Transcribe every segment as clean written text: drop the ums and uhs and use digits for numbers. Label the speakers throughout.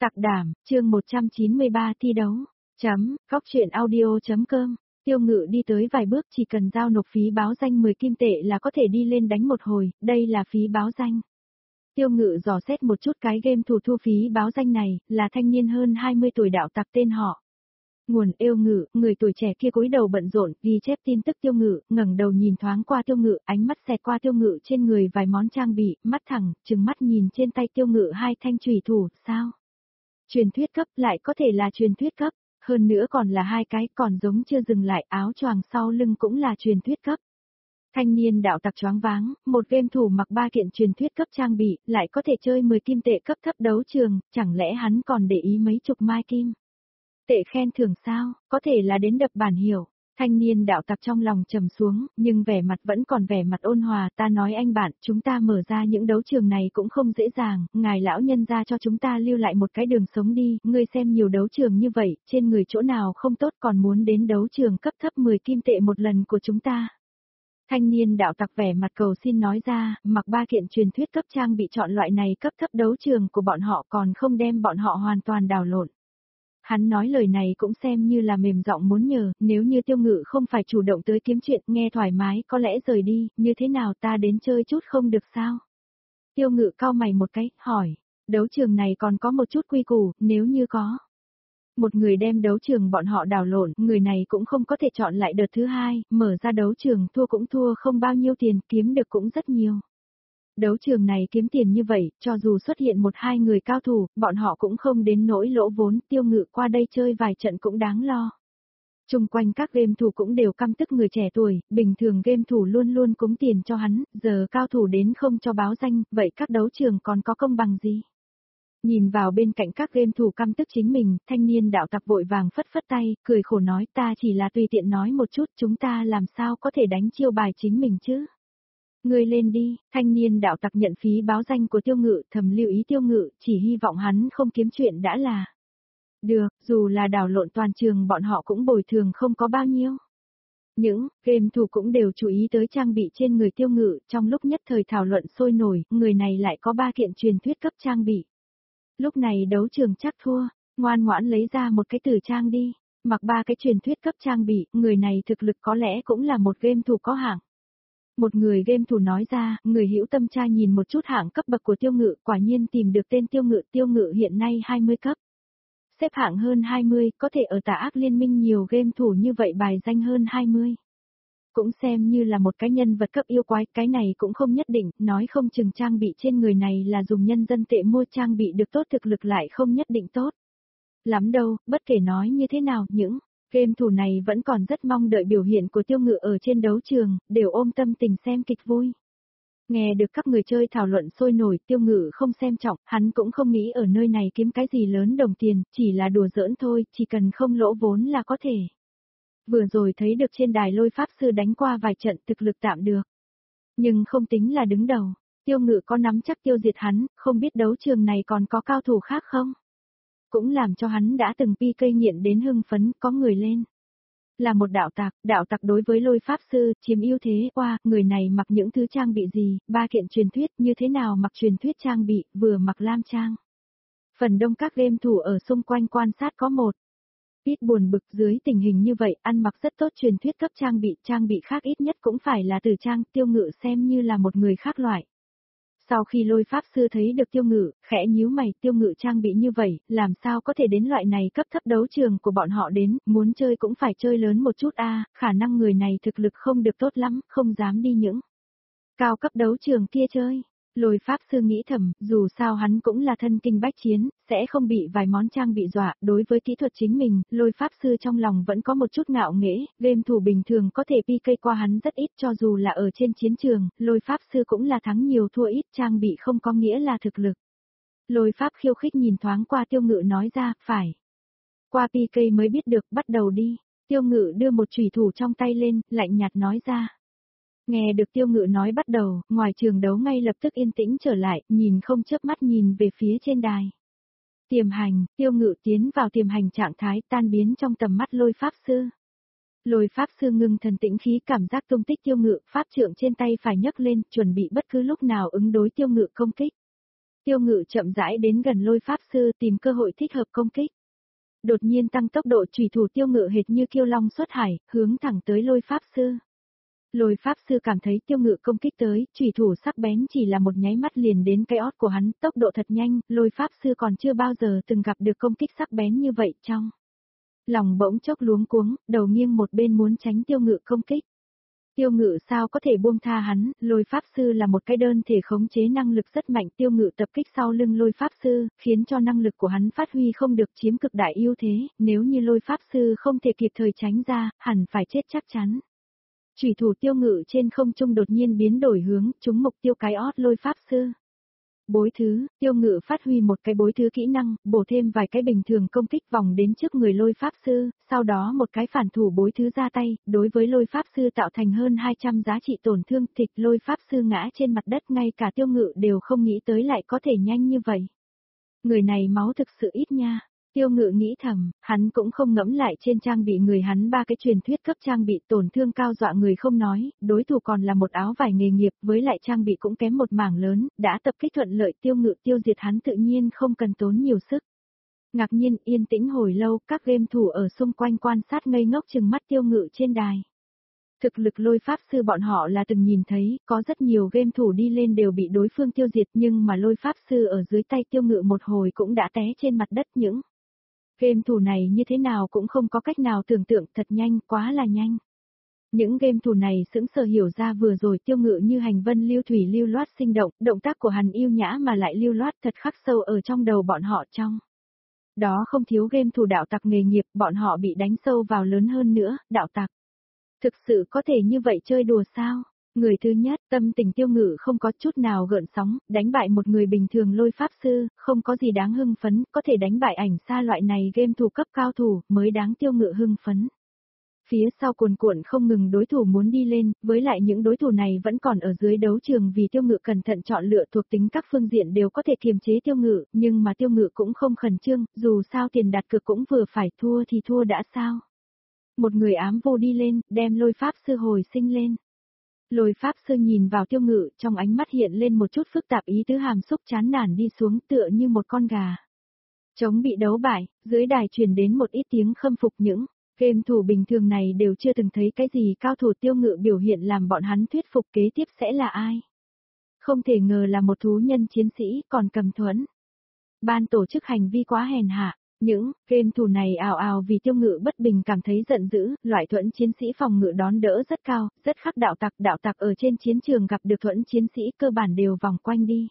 Speaker 1: Tặc đảm, chương 193 thi đấu. Góc truyện audio.com. Tiêu Ngự đi tới vài bước, chỉ cần giao nộp phí báo danh 10 kim tệ là có thể đi lên đánh một hồi, đây là phí báo danh. Tiêu Ngự dò xét một chút cái game thủ thu phí báo danh này, là thanh niên hơn 20 tuổi đạo tặc tên họ. Nguồn Yêu Ngự, người tuổi trẻ kia cúi đầu bận rộn, ghi chép tin tức Tiêu Ngự, ngẩng đầu nhìn thoáng qua Tiêu Ngự, ánh mắt xẹt qua Tiêu Ngự trên người vài món trang bị, mắt thẳng, trừng mắt nhìn trên tay Tiêu Ngự hai thanh chùy thủ, sao? Truyền thuyết cấp, lại có thể là truyền thuyết cấp, hơn nữa còn là hai cái, còn giống chưa dừng lại, áo choàng sau lưng cũng là truyền thuyết cấp. Thanh niên đạo tặc choáng váng, một game thủ mặc 3 kiện truyền thuyết cấp trang bị, lại có thể chơi 10 kim tệ cấp thấp đấu trường, chẳng lẽ hắn còn để ý mấy chục mai kim tệ khen thưởng sao, có thể là đến đập bản hiểu. Thanh niên đạo tặc trong lòng trầm xuống, nhưng vẻ mặt vẫn còn vẻ mặt ôn hòa, ta nói anh bạn, chúng ta mở ra những đấu trường này cũng không dễ dàng, ngài lão nhân ra cho chúng ta lưu lại một cái đường sống đi, ngươi xem nhiều đấu trường như vậy, trên người chỗ nào không tốt còn muốn đến đấu trường cấp thấp 10 kim tệ một lần của chúng ta. Thanh niên đạo tặc vẻ mặt cầu xin nói ra, mặc 3 kiện truyền thuyết cấp trang bị chọn loại này cấp thấp đấu trường của bọn họ còn không đem bọn họ hoàn toàn đảo lộn. Hắn nói lời này cũng xem như là mềm giọng muốn nhờ, nếu như Tiêu Ngự không phải chủ động tới kiếm chuyện, nghe thoải mái, có lẽ rời đi, như thế nào ta đến chơi chút không được sao? Tiêu Ngự cau mày một cái, hỏi, đấu trường này còn có một chút quy củ, nếu như có. Một người đem đấu trường bọn họ đảo lộn, người này cũng không có thể chọn lại đợt thứ hai, mở ra đấu trường thua cũng thua không bao nhiêu tiền, kiếm được cũng rất nhiều. Đấu trường này kiếm tiền như vậy, cho dù xuất hiện 1-2 người cao thủ, bọn họ cũng không đến nỗi lỗ vốn, Tiêu Ngự qua đây chơi vài trận cũng đáng lo. Chung quanh các game thủ cũng đều căm tức người trẻ tuổi, bình thường game thủ luôn luôn cúng tiền cho hắn, giờ cao thủ đến không cho báo danh, vậy các đấu trường còn có công bằng gì? Nhìn vào bên cạnh các game thủ căm tức chính mình, thanh niên đạo tặc vội vàng phất phất tay, cười khổ nói ta chỉ là tùy tiện nói một chút, chúng ta làm sao có thể đánh chiêu bài chính mình chứ? Ngươi lên đi, thanh niên đạo tặc nhận phí báo danh của Tiêu Ngự, thầm lưu ý Tiêu Ngự, chỉ hy vọng hắn không kiếm chuyện đã là. Được, dù là đảo lộn toàn trường bọn họ cũng bồi thường không có bao nhiêu. Những game thủ cũng đều chú ý tới trang bị trên người Tiêu Ngự, trong lúc nhất thời thảo luận sôi nổi, người này lại có 3 kiện truyền thuyết cấp trang bị. Lúc này đấu trường chắc thua, ngoan ngoãn lấy ra một cái tử trang đi, mặc 3 cái truyền thuyết cấp trang bị, người này thực lực có lẽ cũng là một game thủ có hạng. Một người game thủ nói ra, người hữu tâm tra nhìn một chút hạng cấp bậc của Tiêu Ngự, quả nhiên tìm được tên Tiêu Ngự hiện nay 20 cấp. Xếp hạng hơn 20, có thể ở Tà Ác Liên Minh nhiều game thủ như vậy bài danh hơn 20. Cũng xem như là một cái nhân vật cấp yêu quái, cái này cũng không nhất định, nói không chừng trang bị trên người này là dùng nhân dân tệ mua trang bị được tốt thực lực lại không nhất định tốt. Lắm đâu, bất kể nói như thế nào, những game thủ này vẫn còn rất mong đợi biểu hiện của Tiêu Ngự ở trên đấu trường, đều ôm tâm tình xem kịch vui. Nghe được các người chơi thảo luận sôi nổi, Tiêu Ngự không xem trọng, hắn cũng không nghĩ ở nơi này kiếm cái gì lớn đồng tiền, chỉ là đùa giỡn thôi, chỉ cần không lỗ vốn là có thể. Vừa rồi thấy được trên đài Lôi Pháp Sư đánh qua vài trận thực lực tạm được. Nhưng không tính là đứng đầu, Tiêu Ngự có nắm chắc tiêu diệt hắn, không biết đấu trường này còn có cao thủ khác không? Cũng làm cho hắn đã từng PK nghiện đến hưng phấn, có người lên. Là một đạo tặc đối với Lôi Pháp Sư, chiếm ưu thế, người này mặc những thứ trang bị gì, 3 kiện truyền thuyết, như thế nào mặc truyền thuyết trang bị, vừa mặc lam trang. Phần đông các game thủ ở xung quanh quan sát có một ít buồn bực dưới tình hình như vậy, ăn mặc rất tốt truyền thuyết cấp trang bị khác ít nhất cũng phải là từ trang, Tiêu Ngự xem như là một người khác loại. Sau khi Lôi Pháp Sư thấy được Tiêu Ngự, khẽ nhíu mày, Tiêu Ngự trang bị như vậy, làm sao có thể đến loại này cấp thấp đấu trường của bọn họ đến, muốn chơi cũng phải chơi lớn một chút khả năng người này thực lực không được tốt lắm, không dám đi những cao cấp đấu trường kia chơi. Lôi Pháp Sư nghĩ thầm, dù sao hắn cũng là thân kinh bách chiến, sẽ không bị vài món trang bị dọa, đối với kỹ thuật chính mình, Lôi Pháp Sư trong lòng vẫn có một chút ngạo nghễ, game thủ bình thường có thể PK qua hắn rất ít cho dù là ở trên chiến trường, Lôi Pháp Sư cũng là thắng nhiều thua ít, trang bị không có nghĩa là thực lực. Lôi Pháp khiêu khích nhìn thoáng qua Tiêu Ngự nói ra, phải. Qua PK mới biết được, bắt đầu đi. Tiêu Ngự đưa một chùy thủ trong tay lên, lạnh nhạt nói ra. Nghe được Tiêu Ngự nói bắt đầu, ngoài trường đấu ngay lập tức yên tĩnh trở lại, nhìn không chớp mắt nhìn về phía trên đài. Tiềm hành, Tiêu Ngự tiến vào tiềm hành trạng thái tan biến trong tầm mắt Lôi Pháp Sư. Lôi Pháp Sư ngưng thần tĩnh khí cảm giác tung tích Tiêu Ngự, pháp trượng trên tay phải nhấc lên, chuẩn bị bất cứ lúc nào ứng đối Tiêu Ngự công kích. Tiêu Ngự chậm rãi đến gần Lôi Pháp Sư tìm cơ hội thích hợp công kích. Đột nhiên tăng tốc độ, chủy thủ Tiêu Ngự hệt như kiêu long xuất hải, hướng thẳng tới Lôi Pháp Sư. Lôi Pháp Sư cảm thấy Tiêu Ngự công kích tới, chủy thủ sắc bén chỉ là một nháy mắt liền đến cái ót của hắn, tốc độ thật nhanh, Lôi Pháp Sư còn chưa bao giờ từng gặp được công kích sắc bén như vậy trong. Lòng bỗng chốc luống cuống, đầu nghiêng một bên muốn tránh Tiêu Ngự công kích. Tiêu Ngự sao có thể buông tha hắn, Lôi Pháp Sư là một cái đơn thể khống chế năng lực rất mạnh, Tiêu Ngự tập kích sau lưng Lôi Pháp Sư, khiến cho năng lực của hắn phát huy không được, chiếm cực đại ưu thế, nếu như Lôi Pháp Sư không thể kịp thời tránh ra, hẳn phải chết chắc chắn. Chủy thủ Tiêu Ngự trên không trung đột nhiên biến đổi hướng, trúng mục tiêu cái ót Lôi Pháp Sư. Bối thứ, Tiêu Ngự phát huy một cái bối thứ kỹ năng, bổ thêm vài cái bình thường công kích vòng đến trước người Lôi Pháp Sư, sau đó một cái phản thủ bối thứ ra tay, đối với Lôi Pháp Sư tạo thành hơn 200 giá trị tổn thương, thịt Lôi Pháp Sư ngã trên mặt đất, ngay cả Tiêu Ngự đều không nghĩ tới lại có thể nhanh như vậy. Người này máu thực sự ít nha. Tiêu Ngự nghĩ thầm, hắn cũng không ngẫm lại trên trang bị người hắn ba cái truyền thuyết cấp trang bị tổn thương cao dọa người không nói, đối thủ còn là một áo vải nghề nghiệp, với lại trang bị cũng kém một mảng lớn, đã tập kích thuận lợi, Tiêu Ngự tiêu diệt hắn tự nhiên không cần tốn nhiều sức. Ngạc nhiên yên tĩnh hồi lâu, các game thủ ở xung quanh quan sát ngây ngốc chừng mắt Tiêu Ngự trên đài. Thực lực Lôi Pháp Sư bọn họ là từng nhìn thấy, có rất nhiều game thủ đi lên đều bị đối phương tiêu diệt, nhưng mà Lôi Pháp Sư ở dưới tay Tiêu Ngự một hồi cũng đã té trên mặt đất. Những game thủ này như thế nào cũng không có cách nào tưởng tượng, thật nhanh, quá là nhanh. Những game thủ này sững sờ hiểu ra vừa rồi Tiêu Ngự như hành vân lưu thủy lưu loát sinh động, động tác của hắn yêu nhã mà lại lưu loát, thật khắc sâu ở trong đầu bọn họ trong. Đó không thiếu game thủ đạo tặc nghề nghiệp, bọn họ bị đánh sâu vào lớn hơn nữa, đạo tặc. Thực sự có thể như vậy chơi đùa sao? Người thứ nhất, tâm tình Tiêu Ngự không có chút nào gợn sóng, đánh bại một người bình thường Lôi Pháp Sư, không có gì đáng hưng phấn, có thể đánh bại ảnh xa loại này game thủ cấp cao thủ, mới đáng Tiêu Ngự hưng phấn. Phía sau cuồn cuộn không ngừng đối thủ muốn đi lên, với lại những đối thủ này vẫn còn ở dưới đấu trường vì Tiêu Ngự cẩn thận chọn lựa thuộc tính các phương diện đều có thể kiềm chế Tiêu Ngự, nhưng mà Tiêu Ngự cũng không khẩn trương, dù sao tiền đặt cược cũng vừa phải, thua thì thua đã sao. Một người ám vô đi lên, đem Lôi Pháp Sư hồi sinh lên. Lôi Pháp Sư nhìn vào Tiêu Ngự, trong ánh mắt hiện lên một chút phức tạp ý tứ, hàm xúc chán nản đi xuống tựa như một con gà. Chống bị đấu bại, dưới đài truyền đến một ít tiếng khâm phục, những game thủ bình thường này đều chưa từng thấy cái gì cao thủ. Tiêu Ngự biểu hiện làm bọn hắn thuyết phục kế tiếp sẽ là ai. Không thể ngờ là một thú nhân chiến sĩ còn cầm thuẫn. Ban tổ chức hành vi quá hèn hạ. Những game thủ này ào ào vì Tiêu Ngự bất bình cảm thấy giận dữ, loại thuẫn chiến sĩ phòng ngự đón đỡ rất cao, rất khắc đạo tặc ở trên chiến trường gặp được thuẫn chiến sĩ cơ bản đều vòng quanh đi.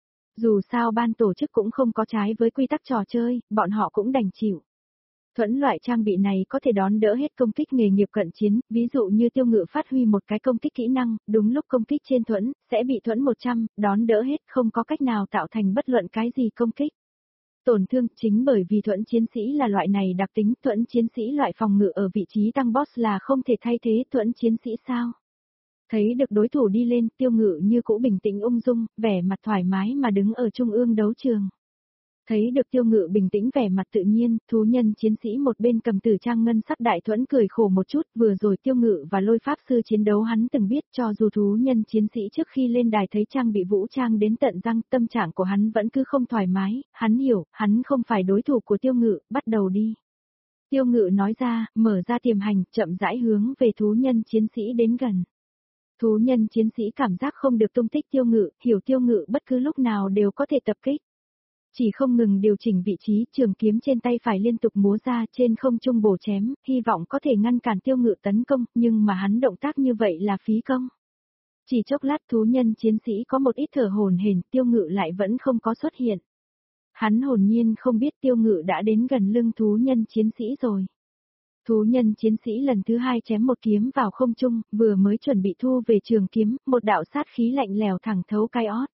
Speaker 1: Dù sao ban tổ chức cũng không có trái với quy tắc trò chơi, bọn họ cũng đành chịu. Thuẫn loại trang bị này có thể đón đỡ hết công kích nghề nghiệp cận chiến, ví dụ như Tiêu Ngự phát huy một cái công kích kỹ năng, đúng lúc công kích trên thuẫn, sẽ bị thuẫn 100, đón đỡ hết, không có cách nào tạo thành bất luận cái gì công kích. Tổn thương, chính bởi vì thuẫn chiến sĩ là loại này đặc tính, thuẫn chiến sĩ loại phòng ngự ở vị trí tăng boss là không thể thay thế thuẫn chiến sĩ sao. Thấy được đối thủ đi lên, Tiêu Ngự như cũ bình tĩnh ung dung, vẻ mặt thoải mái mà đứng ở trung ương đấu trường. Thấy được Tiêu Ngự bình tĩnh vẻ mặt tự nhiên, thú nhân chiến sĩ một bên cầm tử trang ngân sắc đại thuẫn cười khổ một chút, vừa rồi Tiêu Ngự và Lôi Pháp Sư chiến đấu hắn từng biết, cho dù thú nhân chiến sĩ trước khi lên đài thấy trang bị vũ trang đến tận răng, tâm trạng của hắn vẫn cứ không thoải mái, hắn hiểu, hắn không phải đối thủ của Tiêu Ngự, bắt đầu đi. Tiêu Ngự nói ra, mở ra tiềm hành, chậm rãi hướng về thú nhân chiến sĩ đến gần. Thú nhân chiến sĩ cảm giác không được tung tích Tiêu Ngự, hiểu Tiêu Ngự bất cứ lúc nào đều có thể tập kích. Chỉ không ngừng điều chỉnh vị trí, trường kiếm trên tay phải liên tục múa ra trên không trung bổ chém, hy vọng có thể ngăn cản Tiêu Ngự tấn công, nhưng mà hắn động tác như vậy là phí công. Chỉ chốc lát thú nhân chiến sĩ có một ít thở hổn hển, Tiêu Ngự lại vẫn không có xuất hiện. Hắn hồn nhiên không biết Tiêu Ngự đã đến gần lưng thú nhân chiến sĩ rồi. Thú nhân chiến sĩ lần thứ hai chém một kiếm vào không trung, vừa mới chuẩn bị thu về trường kiếm, một đạo sát khí lạnh lèo thẳng thấu cái ót.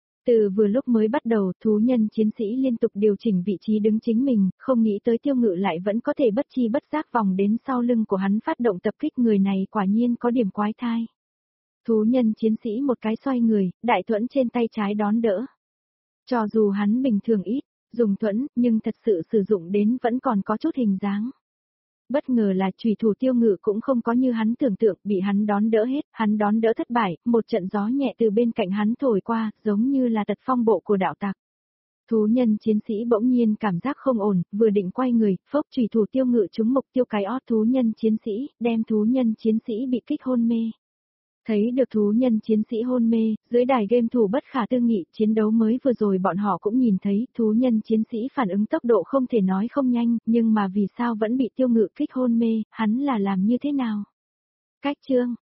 Speaker 1: Từ vừa lúc mới bắt đầu, thú nhân chiến sĩ liên tục điều chỉnh vị trí đứng chính mình, không nghĩ tới Tiêu Ngự lại vẫn có thể bất chi bất giác vòng đến sau lưng của hắn phát động tập kích, người này quả nhiên có điểm quái thai. Thú nhân chiến sĩ một cái xoay người, đại thuẫn trên tay trái đón đỡ. Cho dù hắn bình thường ít dùng thuẫn, nhưng thật sự sử dụng đến vẫn còn có chút hình dáng. Bất ngờ là chủy thủ Tiêu Ngự cũng không có như hắn tưởng tượng, bị hắn đón đỡ hết, hắn đón đỡ thất bại, một trận gió nhẹ từ bên cạnh hắn thổi qua, giống như là tật phong bộ của đạo tặc. Thú nhân chiến sĩ bỗng nhiên cảm giác không ổn, vừa định quay người, phốc chủy thủ tiêu ngự trúng mục tiêu cái ót thú nhân chiến sĩ, đem thú nhân chiến sĩ bị kích hôn mê. Thấy được thú nhân chiến sĩ hôn mê, dưới đài game thủ bất khả tư nghị, chiến đấu mới vừa rồi bọn họ cũng nhìn thấy, thú nhân chiến sĩ phản ứng tốc độ không thể nói không nhanh, nhưng mà vì sao vẫn bị tiêu ngự kích hôn mê, hắn là làm như thế nào? Cách chương